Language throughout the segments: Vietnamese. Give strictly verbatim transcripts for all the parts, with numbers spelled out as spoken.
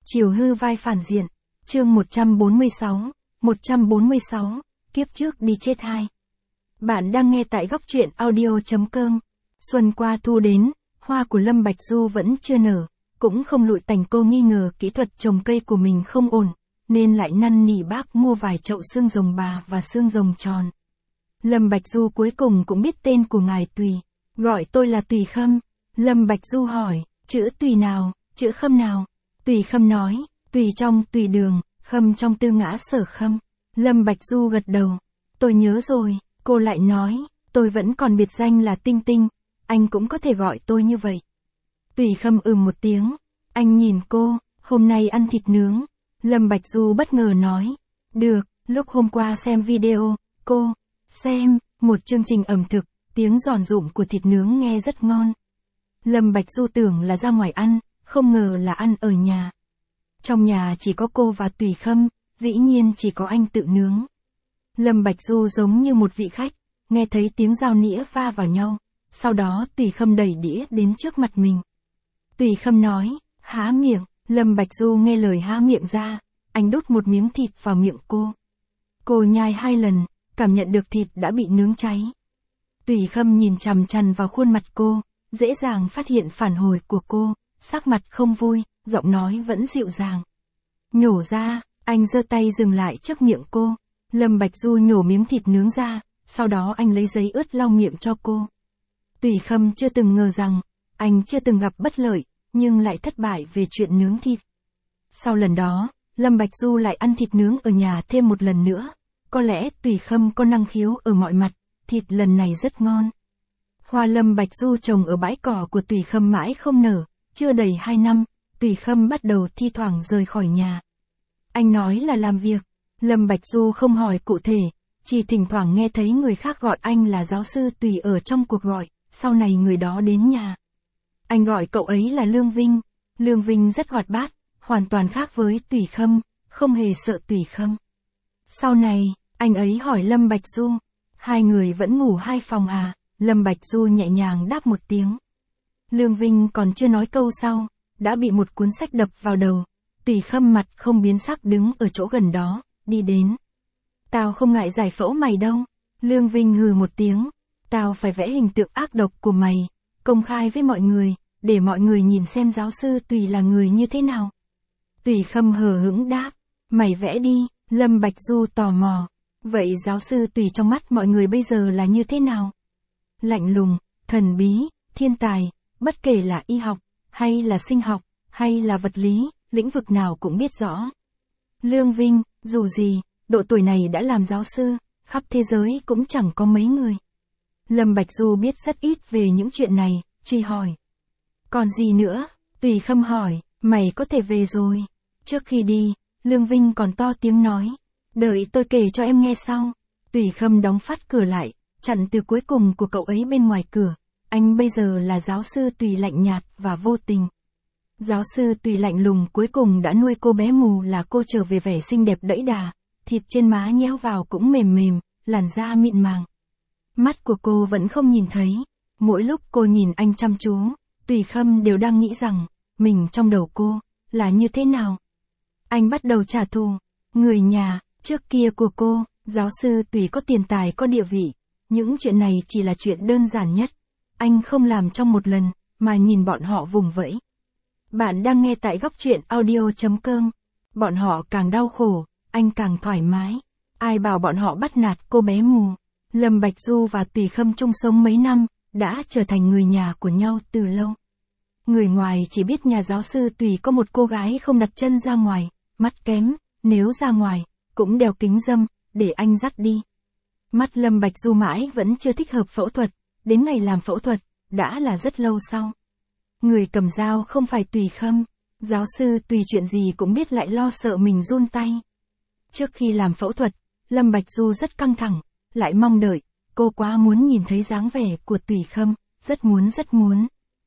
Chiều hư vai phản diện. Chương một trăm bốn mươi sáu. một trăm bốn mươi sáu. Kiếp trước đi chết hai. Bạn đang nghe tại góc truyện audio chấm com. Xuân qua thu đến, hoa của Lâm Bạch Du vẫn chưa nở, cũng không lụi tành. Cô nghi ngờ kỹ thuật trồng cây của mình không ổn, nên lại năn nỉ bác mua vài chậu xương rồng bà và xương rồng tròn. Lâm Bạch Du cuối cùng cũng biết tên của ngài Tùy. Gọi tôi là Tùy Khâm. Lâm Bạch Du hỏi, chữ Tùy nào, chữ Khâm nào? Tùy Khâm nói, Tùy trong Tùy Đường, Khâm trong Tư Ngã Sở Khâm. Lâm Bạch Du gật đầu. Tôi nhớ rồi. Cô lại nói, tôi vẫn còn biệt danh là Tinh Tinh, anh cũng có thể gọi tôi như vậy. Tùy Khâm ừm một tiếng. Anh nhìn cô, hôm nay ăn thịt nướng. Lâm Bạch Du bất ngờ nói, được, lúc hôm qua xem video, cô, xem, một chương trình ẩm thực, tiếng giòn rụm của thịt nướng nghe rất ngon. Lâm Bạch Du tưởng là ra ngoài ăn, không ngờ là ăn ở nhà. Trong nhà chỉ có cô và Tùy Khâm, dĩ nhiên chỉ có anh tự nướng. Lâm Bạch Du giống như một vị khách, nghe thấy tiếng dao nĩa va vào nhau, sau đó Tùy Khâm đẩy đĩa đến trước mặt mình. Tùy Khâm nói, há miệng. Lâm Bạch Du nghe lời há miệng ra, anh đút một miếng thịt vào miệng cô. Cô nhai hai lần, cảm nhận được thịt đã bị nướng cháy. Tùy Khâm nhìn chằm chằm vào khuôn mặt cô, dễ dàng phát hiện phản hồi của cô, sắc mặt không vui, giọng nói vẫn dịu dàng. Nhổ ra, anh giơ tay dừng lại trước miệng cô. Lâm Bạch Du nhổ miếng thịt nướng ra, sau đó anh lấy giấy ướt lau miệng cho cô. Tùy Khâm chưa từng ngờ rằng, anh chưa từng gặp bất lợi, nhưng lại thất bại về chuyện nướng thịt. Sau lần đó, Lâm Bạch Du lại ăn thịt nướng ở nhà thêm một lần nữa. Có lẽ Tùy Khâm có năng khiếu ở mọi mặt, thịt lần này rất ngon. Hoa Lâm Bạch Du trồng ở bãi cỏ của Tùy Khâm mãi không nở, chưa đầy hai năm, Tùy Khâm bắt đầu thi thoảng rời khỏi nhà. Anh nói là làm việc. Lâm Bạch Du không hỏi cụ thể, chỉ thỉnh thoảng nghe thấy người khác gọi anh là giáo sư Tùy ở trong cuộc gọi, sau này người đó đến nhà. Anh gọi cậu ấy là Lương Vinh. Lương Vinh rất hoạt bát, hoàn toàn khác với Tùy Khâm, không hề sợ Tùy Khâm. Sau này, anh ấy hỏi Lâm Bạch Du, hai người vẫn ngủ hai phòng à? Lâm Bạch Du nhẹ nhàng đáp một tiếng. Lương Vinh còn chưa nói câu sau, đã bị một cuốn sách đập vào đầu. Tùy Khâm mặt không biến sắc đứng ở chỗ gần đó, đi đến. Tao không ngại giải phẫu mày đâu. Lương Vinh hừ một tiếng. Tao phải vẽ hình tượng ác độc của mày, công khai với mọi người, để mọi người nhìn xem giáo sư Tùy là người như thế nào. Tùy Khâm hờ hững đáp, mày vẽ đi. Lâm Bạch Du tò mò, vậy giáo sư Tùy trong mắt mọi người bây giờ là như thế nào? Lạnh lùng, thần bí, thiên tài, bất kể là y học, hay là sinh học, hay là vật lý, lĩnh vực nào cũng biết rõ. Lương Vinh, dù gì, độ tuổi này đã làm giáo sư, khắp thế giới cũng chẳng có mấy người. Lâm Bạch Du biết rất ít về những chuyện này, truy hỏi. Còn gì nữa? Tùy Khâm hỏi, mày có thể về rồi. Trước khi đi, Lương Vinh còn to tiếng nói, đợi tôi kể cho em nghe sau. Tùy Khâm đóng phát cửa lại, chặn từ cuối cùng của cậu ấy bên ngoài cửa. Anh bây giờ là giáo sư Tùy lạnh nhạt và vô tình. Giáo sư Tùy lạnh lùng cuối cùng đã nuôi cô bé mù là cô trở về vẻ xinh đẹp đẫy đà, thịt trên má nhéo vào cũng mềm mềm, làn da mịn màng. Mắt của cô vẫn không nhìn thấy. Mỗi lúc cô nhìn anh chăm chú, Tùy Khâm đều đang nghĩ rằng, mình trong đầu cô, là như thế nào. Anh bắt đầu trả thù. Người nhà, trước kia của cô, giáo sư Tùy có tiền tài có địa vị. Những chuyện này chỉ là chuyện đơn giản nhất. Anh không làm trong một lần, mà nhìn bọn họ vùng vẫy. Bạn đang nghe tại góc truyện audio chấm com. Bọn họ càng đau khổ, anh càng thoải mái. Ai bảo bọn họ bắt nạt cô bé mù. Lâm Bạch Du và Tùy Khâm chung sống mấy năm, đã trở thành người nhà của nhau từ lâu. Người ngoài chỉ biết nhà giáo sư Tùy có một cô gái không đặt chân ra ngoài, mắt kém, nếu ra ngoài, cũng đeo kính râm, để anh dắt đi. Mắt Lâm Bạch Du mãi vẫn chưa thích hợp phẫu thuật, đến ngày làm phẫu thuật, đã là rất lâu sau. Người cầm dao không phải Tùy Khâm, giáo sư Tùy chuyện gì cũng biết lại lo sợ mình run tay. Trước khi làm phẫu thuật, Lâm Bạch Du rất căng thẳng, lại mong đợi, cô quá muốn nhìn thấy dáng vẻ của Tùy Khâm, rất muốn rất muốn.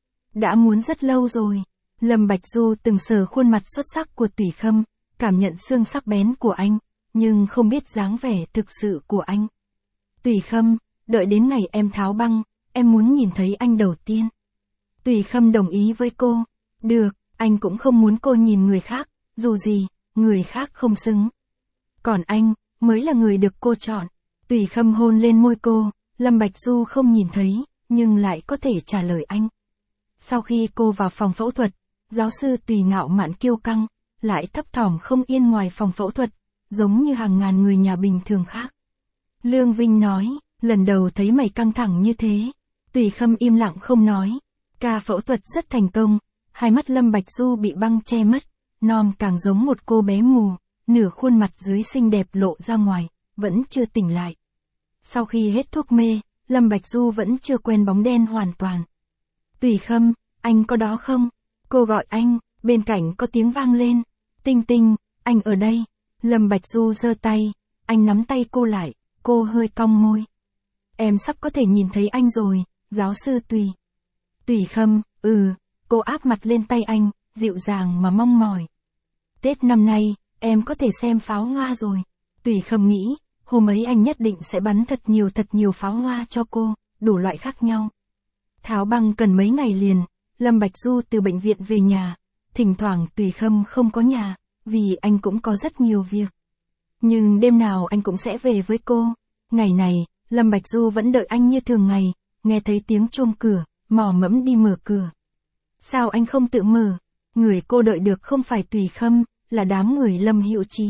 Đã muốn rất lâu rồi. Lâm Bạch Du từng sờ khuôn mặt xuất sắc của Tùy Khâm, cảm nhận xương sắc bén của anh, nhưng không biết dáng vẻ thực sự của anh. Tùy Khâm, đợi đến ngày em tháo băng, em muốn nhìn thấy anh đầu tiên. Tùy Khâm đồng ý với cô. Được, anh cũng không muốn cô nhìn người khác, dù gì, người khác không xứng. Còn anh, mới là người được cô chọn. Tùy Khâm hôn lên môi cô, Lâm Bạch Du không nhìn thấy, nhưng lại có thể trả lời anh. Sau khi cô vào phòng phẫu thuật, giáo sư Tùy ngạo mạn kiêu căng, lại thấp thỏm không yên ngoài phòng phẫu thuật, giống như hàng ngàn người nhà bình thường khác. Lương Vinh nói, lần đầu thấy mày căng thẳng như thế. Tùy Khâm im lặng không nói. Ca phẫu thuật rất thành công, hai mắt Lâm Bạch Du bị băng che mất, nom càng giống một cô bé mù, nửa khuôn mặt dưới xinh đẹp lộ ra ngoài, vẫn chưa tỉnh lại. Sau khi hết thuốc mê, Lâm Bạch Du vẫn chưa quen bóng đen hoàn toàn. Tùy Khâm, anh có đó không? Cô gọi anh, bên cạnh có tiếng vang lên. Tinh Tinh, anh ở đây. Lâm Bạch Du giơ tay, anh nắm tay cô lại, cô hơi cong môi. Em sắp có thể nhìn thấy anh rồi, giáo sư Tùy. Tùy Khâm, ừ, cô áp mặt lên tay anh, dịu dàng mà mong mỏi. Tết năm nay, em có thể xem pháo hoa rồi. Tùy Khâm nghĩ, hôm ấy anh nhất định sẽ bắn thật nhiều thật nhiều pháo hoa cho cô, đủ loại khác nhau. Tháo băng cần mấy ngày liền, Lâm Bạch Du từ bệnh viện về nhà, thỉnh thoảng Tùy Khâm không có nhà, vì anh cũng có rất nhiều việc. Nhưng đêm nào anh cũng sẽ về với cô. Ngày này, Lâm Bạch Du vẫn đợi anh như thường ngày, nghe thấy tiếng chuông cửa, mò mẫm đi mở cửa. Sao anh không tự mở? Người cô đợi được không phải Tùy Khâm, là đám người Lâm Hữu Chí.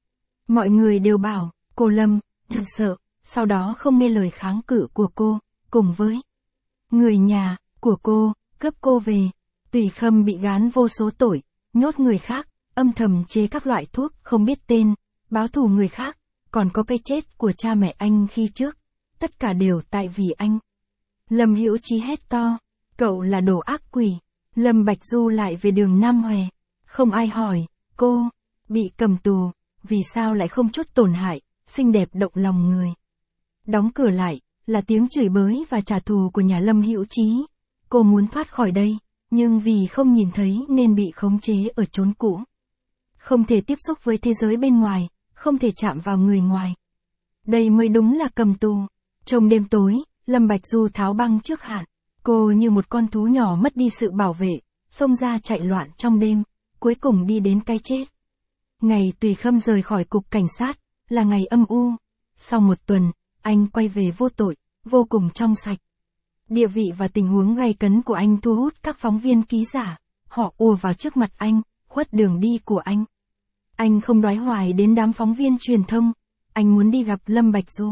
Mọi người đều bảo, cô Lâm, thật sợ, sau đó không nghe lời kháng cự của cô, cùng với người nhà của cô, cướp cô về. Tùy Khâm bị gán vô số tội, nhốt người khác, âm thầm chế các loại thuốc không biết tên, báo thù người khác, còn có cái chết của cha mẹ anh khi trước. Tất cả đều tại vì anh. Lâm Hữu Chí hét to, cậu là đồ ác quỷ. Lâm Bạch Du lại về đường Nam Hòe. Không ai hỏi, cô, bị cầm tù, vì sao lại không chút tổn hại, xinh đẹp động lòng người. Đóng cửa lại, là tiếng chửi bới và trả thù của nhà Lâm Hữu Chí. Cô muốn thoát khỏi đây, nhưng vì không nhìn thấy nên bị khống chế ở chốn cũ. Không thể tiếp xúc với thế giới bên ngoài, không thể chạm vào người ngoài. Đây mới đúng là cầm tù. Trong đêm tối, Lâm Bạch Du tháo băng trước hạn. Cô như một con thú nhỏ mất đi sự bảo vệ, xông ra chạy loạn trong đêm, cuối cùng đi đến cái chết. Ngày Tùy Khâm rời khỏi cục cảnh sát, là ngày âm u. Sau một tuần, anh quay về vô tội, vô cùng trong sạch. Địa vị và tình huống gay cấn của anh thu hút các phóng viên ký giả. Họ ùa vào trước mặt anh, khuất đường đi của anh. Anh không đoái hoài đến đám phóng viên truyền thông. Anh muốn đi gặp Lâm Bạch Du.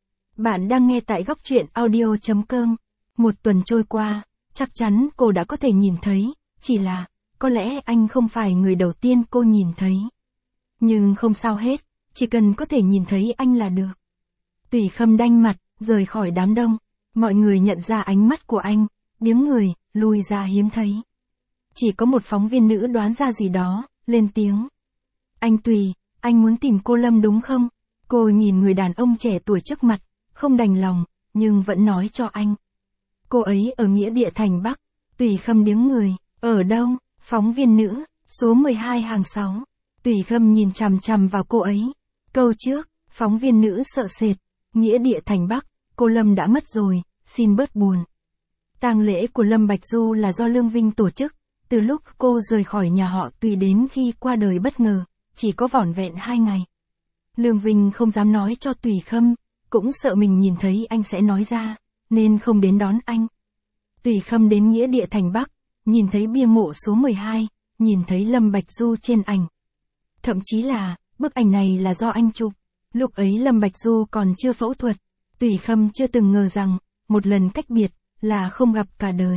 Bạn đang nghe tại góc truyện audio chấm com. Một tuần trôi qua, chắc chắn cô đã có thể nhìn thấy, chỉ là, có lẽ anh không phải người đầu tiên cô nhìn thấy. Nhưng không sao hết, chỉ cần có thể nhìn thấy anh là được. Tùy Khâm đanh mặt, rời khỏi đám đông. Mọi người nhận ra ánh mắt của anh, biếng người, lùi ra hiếm thấy. Chỉ có một phóng viên nữ đoán ra gì đó, lên tiếng. Anh Tùy, anh muốn tìm cô Lâm đúng không? Cô nhìn người đàn ông trẻ tuổi trước mặt, không đành lòng, nhưng vẫn nói cho anh. Cô ấy ở nghĩa địa thành Bắc. Tùy Khâm biếng người, ở đâu? Phóng viên nữ, số mười hai hàng sáu. Tùy Khâm nhìn chằm chằm vào cô ấy. Câu trước, phóng viên nữ sợ sệt. Nghĩa địa thành Bắc, cô Lâm đã mất rồi, xin bớt buồn. Tang lễ của Lâm Bạch Du là do Lương Vinh tổ chức. Từ lúc cô rời khỏi nhà họ Tùy đến khi qua đời bất ngờ, chỉ có vỏn vẹn hai ngày. Lương Vinh không dám nói cho Tùy Khâm, cũng sợ mình nhìn thấy anh sẽ nói ra, nên không đến đón anh. Tùy Khâm đến nghĩa địa thành Bắc, nhìn thấy bia mộ số mười hai, nhìn thấy Lâm Bạch Du trên ảnh. Thậm chí là, bức ảnh này là do anh chụp. Lúc ấy Lâm Bạch Du còn chưa phẫu thuật. Tùy Khâm chưa từng ngờ rằng, một lần cách biệt, là không gặp cả đời.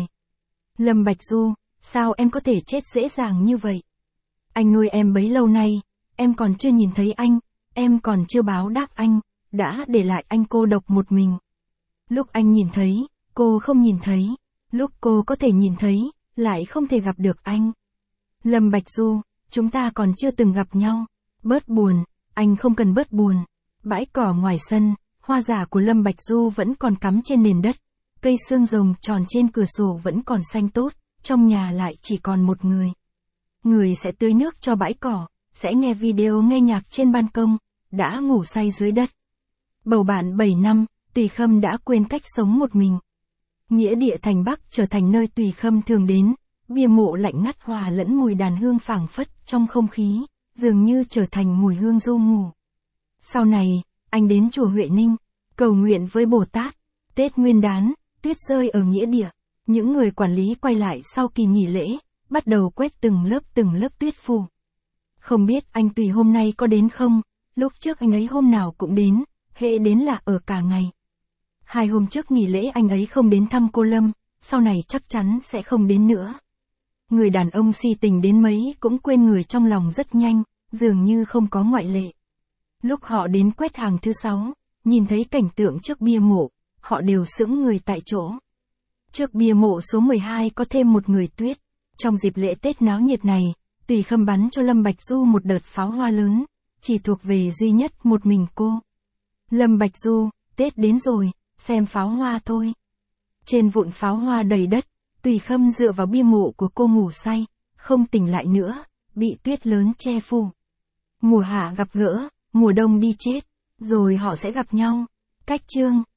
Lâm Bạch Du, sao em có thể chết dễ dàng như vậy? Anh nuôi em bấy lâu nay, em còn chưa nhìn thấy anh, em còn chưa báo đáp anh, đã để lại anh cô độc một mình. Lúc anh nhìn thấy, cô không nhìn thấy. Lúc cô có thể nhìn thấy, lại không thể gặp được anh. Lâm Bạch Du, chúng ta còn chưa từng gặp nhau. Bớt buồn, anh không cần bớt buồn. Bãi cỏ ngoài sân, hoa giả của Lâm Bạch Du vẫn còn cắm trên nền đất. Cây xương rồng tròn trên cửa sổ vẫn còn xanh tốt, trong nhà lại chỉ còn một người. Người sẽ tưới nước cho bãi cỏ, sẽ nghe video nghe nhạc trên ban công, đã ngủ say dưới đất. Bầu bạn bảy năm, Tùy Khâm đã quên cách sống một mình. Nghĩa địa thành Bắc trở thành nơi Tùy Khâm thường đến, Bia mộ lạnh ngắt hòa lẫn mùi đàn hương phảng phất trong không khí, dường như trở thành mùi hương du ngủ. Sau này, anh đến chùa Huệ Ninh, cầu nguyện với Bồ Tát. Tết Nguyên đán, tuyết rơi ở nghĩa địa. Những người quản lý quay lại sau kỳ nghỉ lễ, bắt đầu quét từng lớp từng lớp tuyết phủ. Không biết anh Tùy hôm nay có đến không, lúc trước anh ấy hôm nào cũng đến, hễ đến là ở cả ngày. Hai hôm trước nghỉ lễ anh ấy không đến thăm cô Lâm, sau này chắc chắn sẽ không đến nữa. Người đàn ông si tình đến mấy cũng quên người trong lòng rất nhanh, dường như không có ngoại lệ. Lúc họ đến quét hàng thứ sáu, nhìn thấy cảnh tượng trước bia mộ, họ đều sững người tại chỗ. Trước bia mộ số mười hai có thêm một người tuyết. Trong dịp lễ Tết náo nhiệt này, Tùy Khâm bắn cho Lâm Bạch Du một đợt pháo hoa lớn, chỉ thuộc về duy nhất một mình cô. Lâm Bạch Du, Tết đến rồi, xem pháo hoa thôi. Trên vụn pháo hoa đầy đất, Tùy Khâm dựa vào bia mộ của cô ngủ say, không tỉnh lại nữa, bị tuyết lớn che phủ. Mùa hạ gặp gỡ, mùa đông đi chết, rồi họ sẽ gặp nhau. Cách chương